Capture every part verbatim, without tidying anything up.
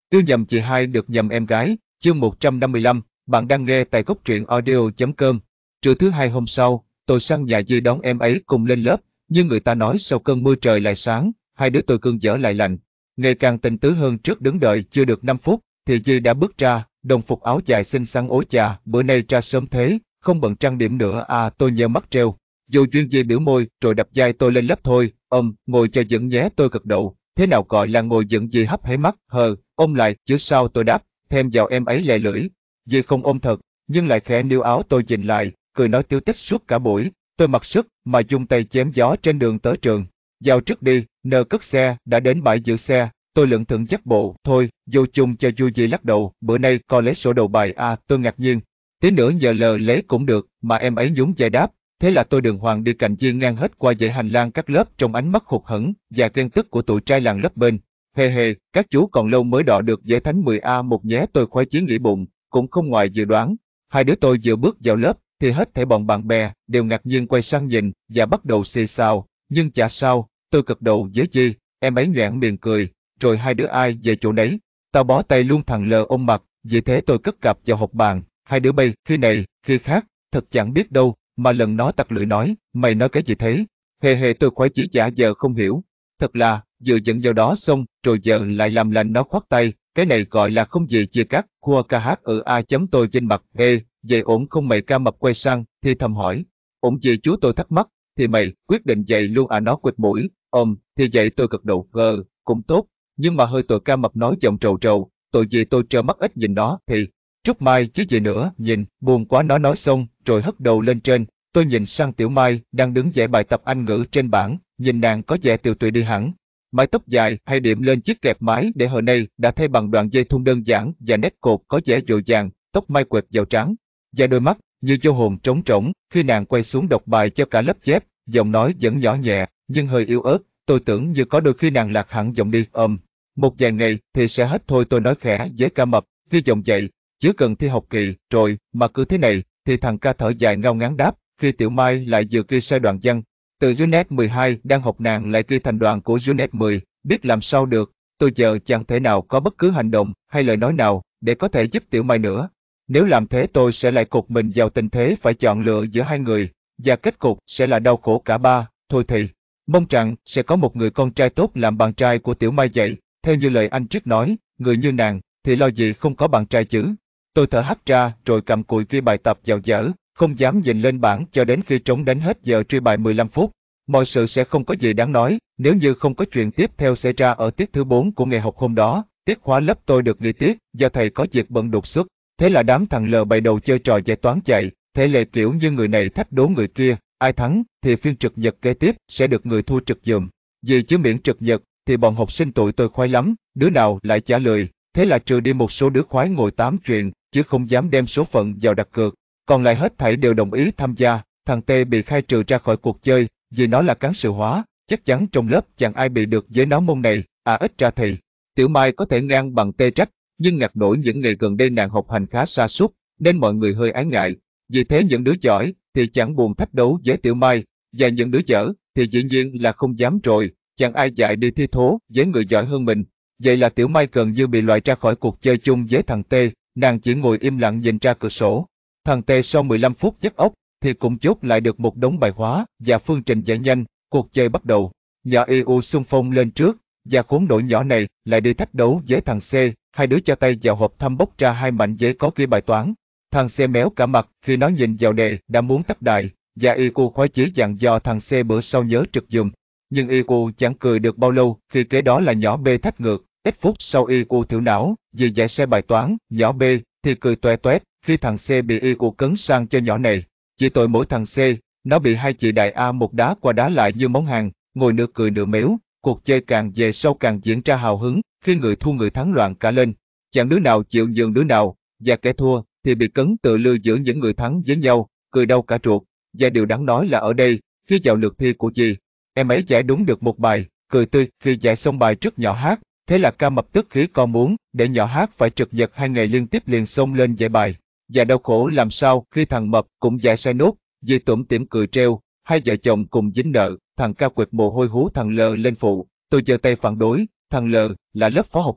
Yêu nhầm chị hai được nhầm em gái, chương một trăm năm mươi lăm, bạn đang nghe tại góc truyện audio chấm com. Trưa thứ hai hôm sau, tôi sang nhà Di đón em ấy cùng lên lớp, như người ta nói sau cơn mưa trời lại sáng, hai đứa tôi cơn dở lại lành. Ngày càng tình tứ hơn trước đứng đợi chưa được năm phút, thì Di đã bước ra, đồng phục áo dài xinh xắn ối chà, bữa nay ra sớm thế, không bận trang điểm nữa à, tôi nheo mắt treo. Vô duyên Di biểu môi, rồi đập vai tôi lên lớp thôi, ôm, ngồi cho dựng nhé, tôi gật đầu. Thế nào gọi là ngồi dựng? Di hấp hé mắt, hờ, ôm lại, chứ sao, tôi đáp, thêm vào em ấy lè lưỡi. Di không ôm thật, nhưng lại khẽ níu áo tôi chỉnh lại, cười nói tiêu tích suốt cả buổi. Tôi mặc sức mà dùng tay chém gió trên đường tới trường. Vào trước đi, nờ cất xe, đã đến bãi giữ xe. Tôi lững thững dắt bộ, thôi, vô chung cho vui. Di lắc đầu, bữa nay con lấy sổ đầu bài à, tôi ngạc nhiên. Tí nữa nhờ lờ lấy cũng được, mà em ấy nhún vai đáp. Thế là tôi đường hoàng đi cạnh Di ngang hết qua dãy hành lang các lớp trong ánh mắt hụt hẫng và ghen tức của tụi trai làng lớp bên. Hề hề, các chú còn lâu mới đọ được giải thánh mười A một nhé, tôi khoái chí nghĩ bụng, cũng không ngoài dự đoán. Hai đứa tôi vừa bước vào lớp, thì hết thảy bọn bạn bè đều ngạc nhiên quay sang nhìn và bắt đầu xì xào, nhưng chả sao, tôi gật đầu với Di, em ấy nhoẻn miệng cười, rồi hai đứa ai về chỗ nấy. Tao bó tay luôn thằng L ôm mặt, vì thế tôi cất cặp vào hộp bàn, hai đứa bay, khi này, khi khác, thật chẳng biết đâu, mà lần nó tặc lưỡi nói, mày nói cái gì thế? Hề hề, tôi khoái chí giả giờ không hiểu. Thật là, vừa dẫn vào đó xong, rồi giờ lại làm lành. Nó khoát tay, cái này gọi là không gì chia cắt, khua ca hát ở a chấm tôi trên mặt, ê, vậy ổn không mày? Ca mập quay sang, thì thầm hỏi, ổn gì chú? Tôi thắc mắc, thì mày, quyết định vậy luôn à? Nó quệt mũi, ôm, thì vậy. Tôi gật đầu, gờ, cũng tốt, nhưng mà hơi tội. Ca mập nói giọng trầu trầu, tội gì? Tôi trơ mắt ít nhìn nó, thì, Trúc Mai chứ gì nữa, nhìn, buồn quá. Nó nói xong, rồi hất đầu lên trên. Tôi nhìn sang Tiểu Mai, đang đứng vẽ bài tập Anh ngữ trên bảng, nhìn nàng có vẻ tiều tụy đi hẳn. Mái tóc dài hay điểm lên chiếc kẹp mái để hồi nay đã thay bằng đoạn dây thun đơn giản và nét cột có vẻ dội vàng, tóc mai quệt vào trán, và đôi mắt như vô hồn trống trống. Khi nàng quay xuống đọc bài cho cả lớp chép, giọng nói vẫn nhỏ nhẹ nhưng hơi yếu ớt. Tôi tưởng như có đôi khi nàng lạc hẳn giọng đi, ôm, một vài ngày thì sẽ hết thôi. Tôi nói khẽ với Ca mập, khi giọng vậy, chứ cần thi học kỳ rồi mà cứ thế này. Thì thằng Ca thở dài ngao ngán đáp, khi Tiểu Mai lại vừa ghi sai đoạn văn từ Unit mười hai đang học, nàng lại ghi thành đoạn của Unit mười, biết làm sao được. Tôi giờ chẳng thể nào có bất cứ hành động hay lời nói nào để có thể giúp Tiểu Mai nữa. Nếu làm thế tôi sẽ lại cột mình vào tình thế phải chọn lựa giữa hai người, và kết cục sẽ là đau khổ cả ba. Thôi thì, mong rằng sẽ có một người con trai tốt làm bạn trai của Tiểu Mai vậy. Theo như lời anh trước nói, người như nàng thì lo gì không có bạn trai chứ. Tôi thở hắt ra rồi cầm cùi ghi bài tập vào dở, không dám nhìn lên bảng cho đến khi trống đánh hết giờ truy bài mười lăm phút. Mọi sự sẽ không có gì đáng nói nếu như không có chuyện tiếp theo xảy ra ở tiết thứ bốn của ngày học hôm đó. Tiết hóa lớp tôi được nghỉ tiết do thầy có việc bận đột xuất. Thế là đám thằng L bày đầu chơi trò giải toán chạy, thể lệ kiểu như người này thách đố người kia, ai thắng thì phiên trực nhật kế tiếp sẽ được người thua trực giùm. Vì chứ miễn trực nhật thì bọn học sinh tụi tôi khoái lắm, đứa nào lại trả lời. Thế là trừ đi một số đứa khoái ngồi tám chuyện, chứ không dám đem số phận vào đặt cược. Còn lại hết thảy đều đồng ý tham gia. Thằng T bị khai trừ ra khỏi cuộc chơi vì nó là cán sự hóa. Chắc chắn trong lớp chẳng ai bị được với nó môn này. À ít ra thì Tiểu Mai có thể ngang bằng T trách, nhưng ngặt nổi những ngày gần đây nàng học hành khá sa sút nên mọi người hơi ái ngại. Vì thế những đứa giỏi thì chẳng buồn thách đấu với Tiểu Mai, và những đứa dở thì dĩ nhiên là không dám rồi. Chẳng ai dạy đi thi thố với người giỏi hơn mình. Vậy là Tiểu Mai gần như bị loại ra khỏi cuộc chơi chung với thằng T. Nàng chỉ ngồi im lặng nhìn ra cửa sổ. Thằng T sau mười lăm phút dắt ốc thì cũng chốt lại được một đống bài hóa và phương trình giải nhanh. Cuộc chơi bắt đầu. Nhỏ i u xung phong lên trước, và khốn nỗi nhỏ này lại đi thách đấu với thằng C. Hai đứa cho tay vào hộp thăm bốc ra hai mảnh giấy có ghi bài toán. Thằng C méo cả mặt khi nó nhìn vào đề đã muốn tắt đài, và i u khoái chí dặn dò thằng C bữa sau nhớ trực giùm. Nhưng i u chẳng cười được bao lâu khi kế đó là nhỏ B thách ngược. Ít phút sau i u thiểu não vì giải sai bài toán. Nhỏ B thì cười toe toét khi thằng C bị i u cấn sang cho nhỏ này. Chỉ tội mỗi thằng C, nó bị hai chị đại A một đá qua đá lại như món hàng, ngồi nửa cười nửa mếu. Cuộc chơi càng về sau càng diễn ra hào hứng, khi người thua người thắng loạn cả lên. Chẳng đứa nào chịu nhường đứa nào, và kẻ thua thì bị cấn tự lư giữa những người thắng với nhau, cười đau cả ruột. Và điều đáng nói là ở đây, khi vào lượt thi của Di, em ấy giải đúng được một bài, cười tươi khi giải xong bài trước nhỏ Hát. Thế là Ca mập tức khí con muốn để nhỏ Hát phải trực nhật hai ngày liên tiếp liền xông lên giải bài. Và đau khổ làm sao khi thằng mập cũng giải sai nốt. Di tủm tỉm cười treo, hai vợ chồng cùng dính nợ. Thằng Ca quệt mồ hôi hú thằng L lên phụ. Tôi giơ tay phản đối, thằng L là lớp phó học tập,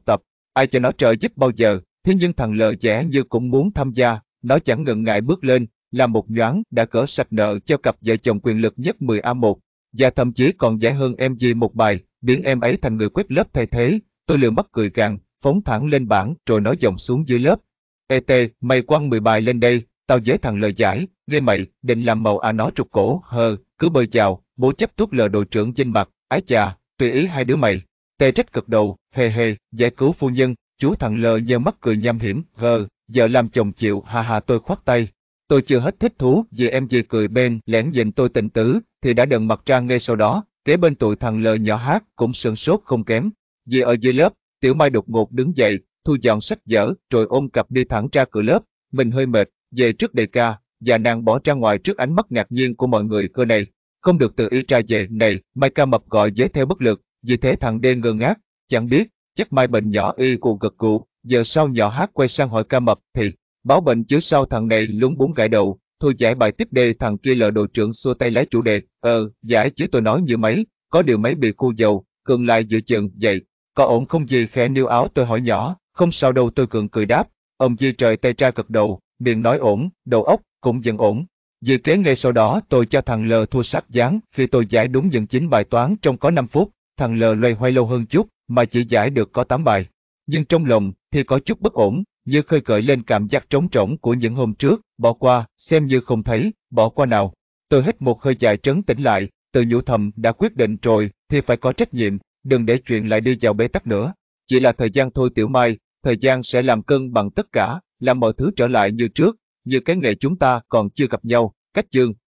ai cho nó trợ giúp bao giờ, thế nhưng thằng L vẻ như cũng muốn tham gia, nó chẳng ngần ngại bước lên, làm một nhoáng đã cỡ sạch nợ cho cặp vợ chồng quyền lực nhất mười A một, và thậm chí còn giải hơn em gì một bài, biến em ấy thành người quét lớp thay thế. Tôi lừa mắt cười gằn, phóng thẳng lên bảng rồi nói giọng xuống dưới lớp. Ê tê, mày quăng mười bài lên đây, tao với thằng L giải, ghê mày, định làm màu à nó trục cổ, hờ, cứ bơi chào, bố chấp tuốt L đội trưởng dinh mặt, ái chà, tùy ý hai đứa mày. Tê trách cực đầu, hề hề, giải cứu phu nhân, chú thằng L nheo mắt cười nham hiểm, hờ, giờ làm chồng chịu, hà hà tôi khoát tay. Tôi chưa hết thích thú vì em dì cười bên lén nhìn tôi tình tứ, thì đã đần mặt ra ngay sau đó, kế bên tụi thằng L nhỏ hát cũng sửng sốt không kém. Vì ở dưới lớp, Tiểu Mai đột ngột đứng dậy, thu dọn sách vở rồi ôm cặp đi thẳng ra cửa lớp. Mình hơi mệt, về trước đề ca, và nàng bỏ ra ngoài trước ánh mắt ngạc nhiên của mọi người cơ này. Không được tự ý ra về, này, Mai ca mập gọi với theo bất lực, vì thế thằng đê ngơ ngác, chẳng biết, chắc Mai bệnh nhỏ y cụ gật cụ, giờ sau nhỏ hát quay sang hỏi ca mập thì, báo bệnh chứ sao thằng này lúng búng gãi đầu, thôi giải bài tiếp đề thằng kia lờ đội trưởng xua tay lấy chủ đề, ờ, giải chứ tôi nói như mấy, có điều mấy bị khu dầu, cường lại giữa chừng, vậy, có ổn không gì khẽ níu áo tôi hỏi nhỏ, không sao đâu tôi cường cười đáp, ông Di trời tay ra gật đầu, miệng nói ổn, đầu óc cũng dần ổn. Dự kế ngay sau đó tôi cho thằng L thua sát dáng khi tôi giải đúng dần chín bài toán trong có năm phút, thằng L loay hoay lâu hơn chút mà chỉ giải được có tám bài. Nhưng trong lòng thì có chút bất ổn, như khơi gợi lên cảm giác trống trỗng của những hôm trước, bỏ qua, xem như không thấy, bỏ qua nào. Tôi hít một hơi dài trấn tĩnh lại, tự nhủ thầm đã quyết định rồi thì phải có trách nhiệm, đừng để chuyện lại đi vào bế tắc nữa. Chỉ là thời gian thôi Tiểu Mai, thời gian sẽ làm cân bằng tất cả, làm mọi thứ trở lại như trước, như cái ngày chúng ta còn chưa gặp nhau, cách chương.